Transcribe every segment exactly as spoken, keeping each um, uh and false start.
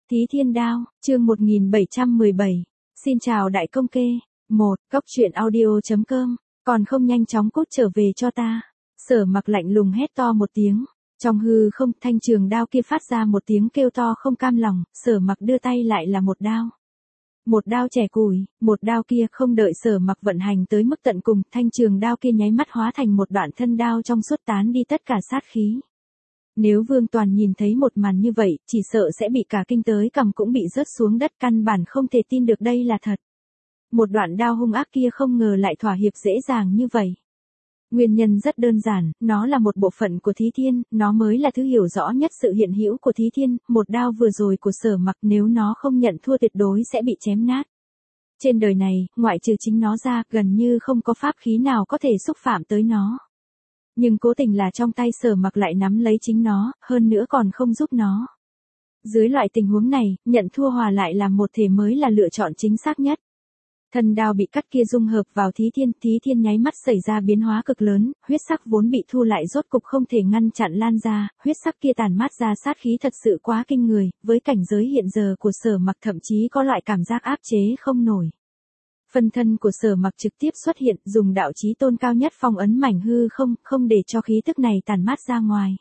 Thí Thiên Đao, chương một nghìn bảy trăm mười bảy. Xin chào đại công kê. một. Cốc truyện audio.com. Còn không nhanh chóng cút trở về cho ta. Sở Mặc lạnh lùng hét to một tiếng. Trong hư không, thanh trường đao kia phát ra một tiếng kêu to không cam lòng, Sở Mặc đưa tay lại là một đao. Một đao chẻ củi, một đao kia không đợi Sở Mặc vận hành tới mức tận cùng, thanh trường đao kia nháy mắt hóa thành một đoạn thân đao trong suốt tán đi tất cả sát khí. Nếu Vương Toàn nhìn thấy một màn như vậy, chỉ sợ sẽ bị cả kinh tới cằm cũng bị rớt xuống đất, căn bản không thể tin được đây là thật. Một đoạn đao hung ác kia không ngờ lại thỏa hiệp dễ dàng như vậy. Nguyên nhân rất đơn giản, nó là một bộ phận của Thí Thiên, nó mới là thứ hiểu rõ nhất sự hiện hữu của Thí Thiên, một đao vừa rồi của Sở Mặc nếu nó không nhận thua tuyệt đối sẽ bị chém nát. Trên đời này, ngoại trừ chính nó ra, gần như không có pháp khí nào có thể xúc phạm tới nó. Nhưng cố tình là trong tay Sở Mặc lại nắm lấy chính nó, hơn nữa còn không giúp nó. Dưới loại tình huống này, nhận thua hòa lại làm một thể mới là lựa chọn chính xác nhất. Thân đao bị cắt kia dung hợp vào Thí Thiên, Thí Thiên nháy mắt xảy ra biến hóa cực lớn, huyết sắc vốn bị thu lại rốt cục không thể ngăn chặn lan ra, huyết sắc kia tàn mát ra sát khí thật sự quá kinh người, với cảnh giới hiện giờ của Sở Mặc thậm chí có loại cảm giác áp chế không nổi. Phân thân của Sở Mặc trực tiếp xuất hiện, dùng đạo chí tôn cao nhất phong ấn mảnh hư không, không để cho khí tức này tàn mát ra ngoài.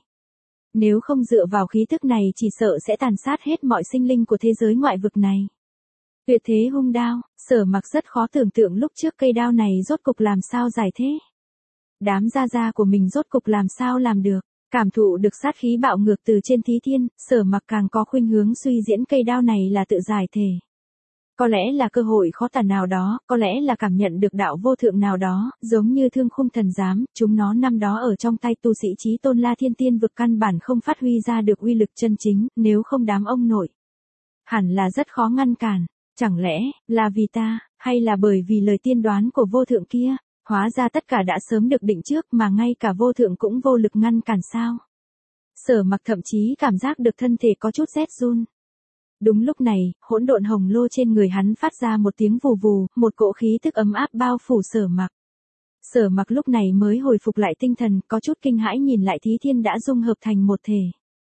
Nếu không dựa vào khí tức này chỉ sợ sẽ tàn sát hết mọi sinh linh của thế giới ngoại vực này. Tuyệt thế hung đao, Sở Mặc rất khó tưởng tượng lúc trước cây đao này rốt cục làm sao giải thế. Đám gia gia của mình rốt cục làm sao làm được, cảm thụ được sát khí bạo ngược từ trên Thí Thiên, Sở Mặc càng có khuynh hướng suy diễn cây đao này là tự giải thể. Có lẽ là cơ hội khó tàn nào đó, có lẽ là cảm nhận được đạo vô thượng nào đó, giống như Thương Khung Thần Giám, chúng nó năm đó ở trong tay tu sĩ chí tôn La Thiên Tiên vực căn bản không phát huy ra được uy lực chân chính, nếu không đám ông nội. Hẳn là rất khó ngăn cản, chẳng lẽ, là vì ta, hay là bởi vì lời tiên đoán của vô thượng kia, hóa ra tất cả đã sớm được định trước mà ngay cả vô thượng cũng vô lực ngăn cản sao. Sở Mặc thậm chí cảm giác được thân thể có chút rét run. Đúng lúc này, hỗn độn hồng lô trên người hắn phát ra một tiếng vù vù, một cỗ khí tức ấm áp bao phủ Sở Mặc. Sở Mặc lúc này mới hồi phục lại tinh thần, có chút kinh hãi nhìn lại Thí Thiên đã dung hợp thành một thể.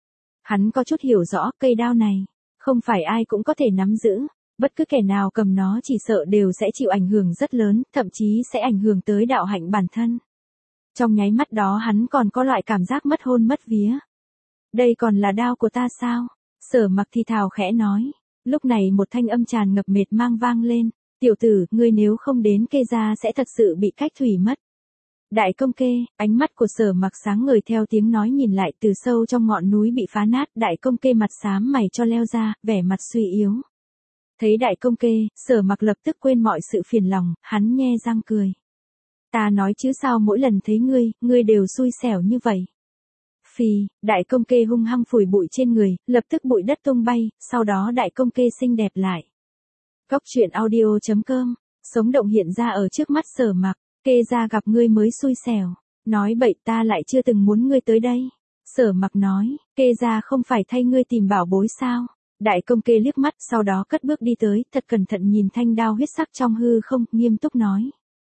Hắn có chút hiểu rõ cây đao này, không phải ai cũng có thể nắm giữ, bất cứ kẻ nào cầm nó chỉ sợ đều sẽ chịu ảnh hưởng rất lớn, thậm chí sẽ ảnh hưởng tới đạo hạnh bản thân. Trong nháy mắt đó hắn còn có loại cảm giác mất hôn mất vía. Đây còn là đao của ta sao? Sở Mặc thì thào khẽ nói. Lúc này một thanh âm tràn ngập mệt mang vang lên. Tiểu tử, ngươi nếu không đến kê gia sẽ thật sự bị cách thủy mất. Đại công kê, ánh mắt của Sở Mặc sáng ngời theo tiếng nói nhìn lại từ sâu trong ngọn núi bị phá nát. Đại công kê mặt xám mày cho leo ra, vẻ mặt suy yếu. Thấy đại công kê, Sở Mặc lập tức quên mọi sự phiền lòng, hắn nhe răng cười. Ta nói chứ sao mỗi lần thấy ngươi, ngươi đều xui xẻo như vậy. Phì, đại công kê hung hăng phủi bụi trên người, lập tức bụi đất tung bay, sau đó đại công kê xinh đẹp lại. Cốc truyện audio.com, sống động hiện ra ở trước mắt Sở Mặc, kê ra gặp ngươi mới xui xẻo, nói bậy ta lại chưa từng muốn ngươi tới đây. Sở Mặc nói, kê ra không phải thay ngươi tìm bảo bối sao. Đại công kê liếc mắt, sau đó cất bước đi tới, thật cẩn thận nhìn thanh đao huyết sắc trong hư không, nghiêm túc nói.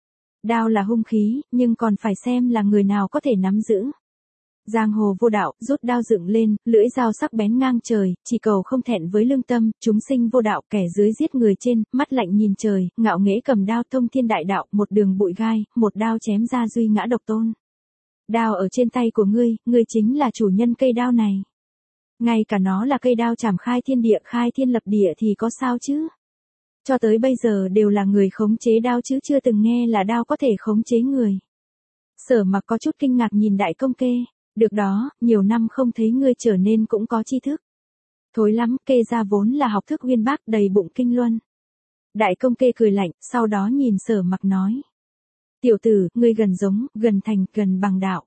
Đao là hung khí, nhưng còn phải xem là người nào có thể nắm giữ. Giang hồ vô đạo, rút đao dựng lên, lưỡi dao sắc bén ngang trời, chỉ cầu không thẹn với lương tâm, chúng sinh vô đạo, kẻ dưới giết người trên, mắt lạnh nhìn trời, ngạo nghễ cầm đao thông thiên đại đạo, một đường bụi gai, một đao chém ra duy ngã độc tôn. Đao ở trên tay của ngươi, ngươi chính là chủ nhân cây đao này. Ngay cả nó là cây đao chảm khai thiên địa, khai thiên lập địa thì có sao chứ? Cho tới bây giờ đều là người khống chế đao chứ chưa từng nghe là đao có thể khống chế người. Sở Mặc có chút kinh ngạc nhìn đại công kê. Được đó, nhiều năm không thấy ngươi trở nên cũng có tri thức. Thối lắm, kê ra vốn là học thức uyên bác đầy bụng kinh luân. Đại công kê cười lạnh, sau đó nhìn Sở Mặc nói. Tiểu tử, ngươi gần giống, gần thành, gần bằng đạo.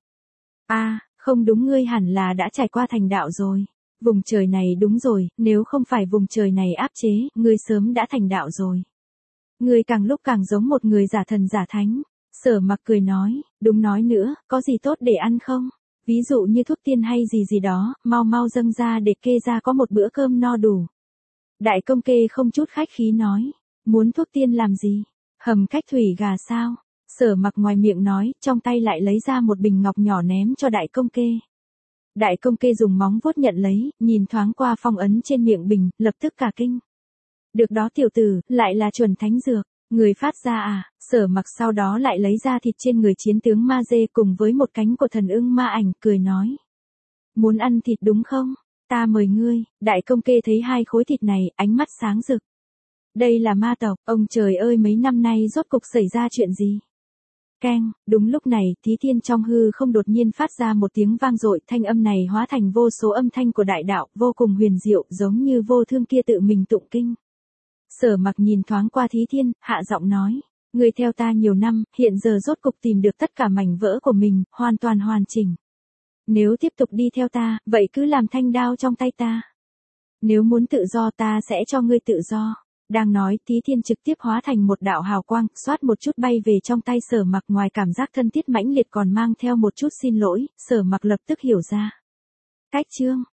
A, không đúng, ngươi hẳn là đã trải qua thành đạo rồi. Vùng trời này đúng rồi, nếu không phải vùng trời này áp chế, ngươi sớm đã thành đạo rồi. Ngươi càng lúc càng giống một người giả thần giả thánh. Sở Mặc cười nói, đúng nói nữa, có gì tốt để ăn không? Ví dụ như thuốc tiên hay gì gì đó, mau mau dâng ra để kê ra có một bữa cơm no đủ. Đại công kê không chút khách khí nói, muốn thuốc tiên làm gì? Hầm cách thủy gà sao? Sở Mặc ngoài miệng nói, trong tay lại lấy ra một bình ngọc nhỏ ném cho đại công kê. Đại công kê dùng móng vuốt nhận lấy, nhìn thoáng qua phong ấn trên miệng bình, lập tức cả kinh. Được đó tiểu tử, lại là chuẩn thánh dược. Người phát ra à, Sở Mặc sau đó lại lấy ra thịt trên người chiến tướng ma dê cùng với một cánh của thần ưng ma ảnh, cười nói. Muốn ăn thịt đúng không? Ta mời ngươi. Đại công kê thấy hai khối thịt này, ánh mắt sáng rực. Đây là ma tộc, ông trời ơi mấy năm nay rốt cục xảy ra chuyện gì? Keng, đúng lúc này, Thí Thiên trong hư không đột nhiên phát ra một tiếng vang dội, thanh âm này hóa thành vô số âm thanh của đại đạo, vô cùng huyền diệu, giống như vô thương kia tự mình tụng kinh. Sở Mặc nhìn thoáng qua Thí Thiên, hạ giọng nói, ngươi theo ta nhiều năm, hiện giờ rốt cục tìm được tất cả mảnh vỡ của mình, hoàn toàn hoàn chỉnh. Nếu tiếp tục đi theo ta, vậy cứ làm thanh đao trong tay ta. Nếu muốn tự do ta sẽ cho ngươi tự do. Đang nói, Thí Thiên trực tiếp hóa thành một đạo hào quang, xoát một chút bay về trong tay Sở Mặc, ngoài cảm giác thân thiết mãnh liệt còn mang theo một chút xin lỗi, Sở Mặc lập tức hiểu ra. Cách chương